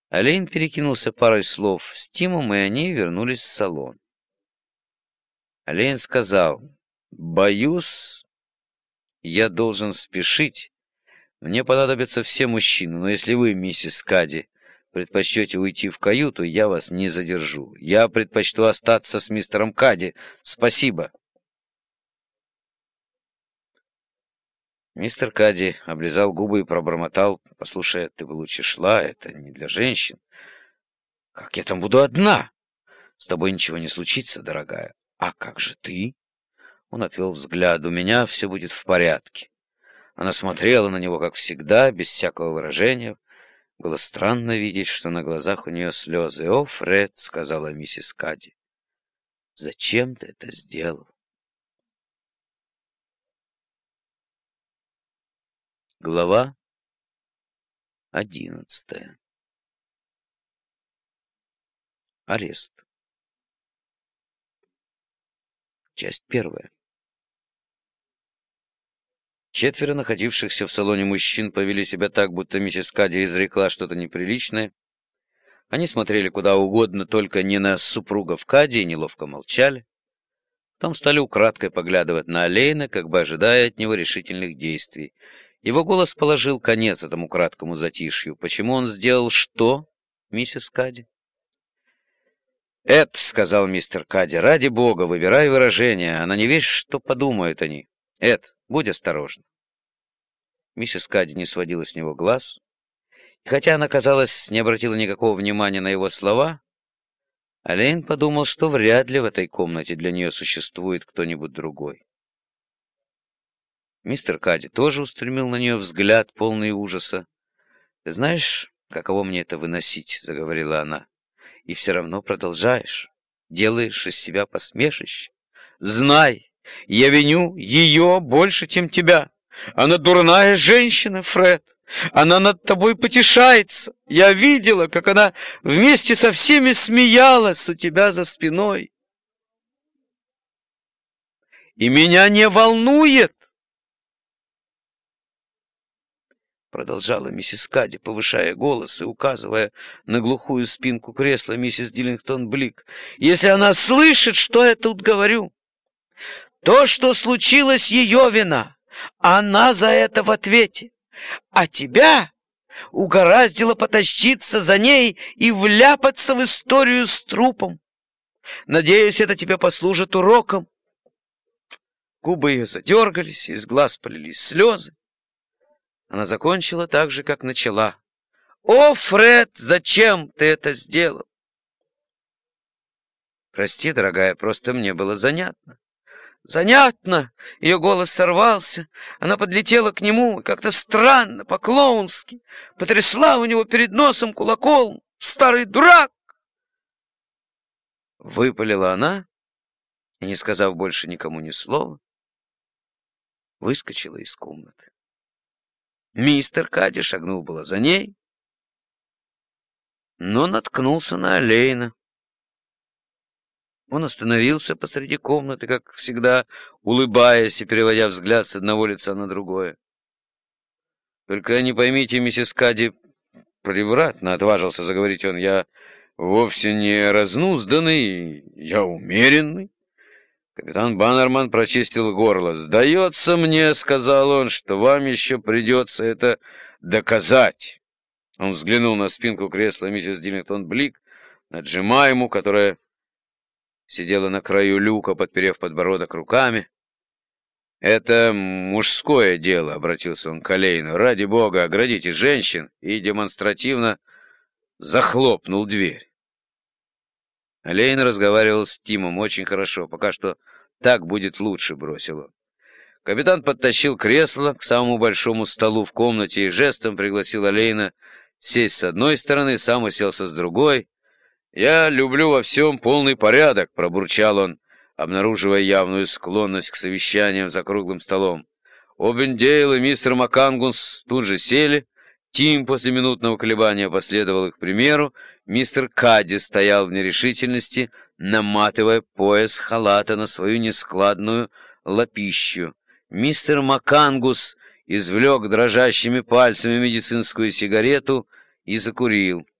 Олейн перекинулся парой слов с Тимом, и они вернулись в салон. Олейн сказал: «Боюсь, я должен спешить. Мне понадобятся все мужчины, но если вы, миссис Кадди, предпочтете уйти в каюту, я вас не задержу. Я предпочту остаться с мистером Кадди. Спасибо». Мистер Кадди облизал губы и пробормотал: «Послушай, ты бы лучше шла, это не для женщин». «Как я там буду одна? С тобой ничего не случится, дорогая. А как же ты?» Он отвел взгляд. «У меня все будет в порядке». Она смотрела на него, как всегда, без всякого выражения. Было странно видеть, что на глазах у нее слезы. «О, Фред», — сказала миссис Кадди, — «зачем ты это сделал?» Глава 11. Арест. Часть 1. Четверо находившихся в салоне мужчин повели себя так, будто миссис Кадди изрекла что-то неприличное. Они смотрели куда угодно, только не на супругов Кадди, и неловко молчали. Потом стали украдкой поглядывать на Олейна, как бы ожидая от него решительных действий. Его голос положил конец этому краткому затишью. «Почему он сделал что, миссис Кадди?» «Эд», — сказал мистер Кадди, — «ради бога, выбирай выражение. Она не весь, что подумают они. Эд, будь осторожна». Миссис Кадди не сводила с него глаз, и хотя она, казалось, не обратила никакого внимания на его слова, Олейн подумал, что вряд ли в этой комнате для нее существует кто-нибудь другой. Мистер Кадди тоже устремил на нее взгляд, полный ужаса. «Ты знаешь, каково мне это выносить?» — заговорила она. «И все равно продолжаешь, делаешь из себя посмешище. Знай, я виню ее больше, чем тебя. Она дурная женщина, Фред. Она над тобой потешается. Я видела, как она вместе со всеми смеялась у тебя за спиной. И меня не волнует, продолжала миссис Кадди, повышая голос и указывая на глухую спинку кресла миссис Диллингтон-Блик, если она слышит, что я тут говорю. То, что случилось, ее вина. Она за это в ответе. А тебя угораздило потащиться за ней и вляпаться в историю с трупом. Надеюсь, это тебе послужит уроком». Губы ее задергались, из глаз полились слезы. Она закончила так же, как начала. «О, Фред, зачем ты это сделал?» «Прости, дорогая, просто мне было занятно». «Занятно!» — ее голос сорвался. Она подлетела к нему и как-то странно, по-клоунски, потрясла у него перед носом кулаком. «Старый дурак!» Выпалила она и, не сказав больше никому ни слова, выскочила из комнаты. Мистер Кадди шагнул было за ней, но наткнулся на Олейна. Он остановился посреди комнаты, как всегда, улыбаясь и переводя взгляд с одного лица на другое. «Только не поймите, миссис Кадди, превратно отважился заговорить он, я вовсе не разнузданный, я умеренный». Капитан Баннерман прочистил горло. «Сдается мне, — сказал он, — что вам еще придется это доказать». Он взглянул на спинку кресла миссис Диллингтон-Блик, на Джемайму, которая сидела на краю люка, подперев подбородок руками. «Это мужское дело», — обратился он к Олейну. «Ради бога, оградите женщин», и демонстративно захлопнул дверь. Олейн разговаривал с Тимом очень хорошо. «Пока что так будет лучше», — бросил он. Капитан подтащил кресло к самому большому столу в комнате и жестом пригласил Олейна сесть с одной стороны, сам уселся с другой. «Я люблю во всем полный порядок», — пробурчал он, обнаруживая явную склонность к совещаниям за круглым столом. Обендейл и мистер Макангус тут же сели. Тим после минутного колебания последовал их примеру. Мистер Кадди стоял в нерешительности, наматывая пояс халата на свою нескладную лапищу. Мистер Макангус извлек дрожащими пальцами медицинскую сигарету и закурил.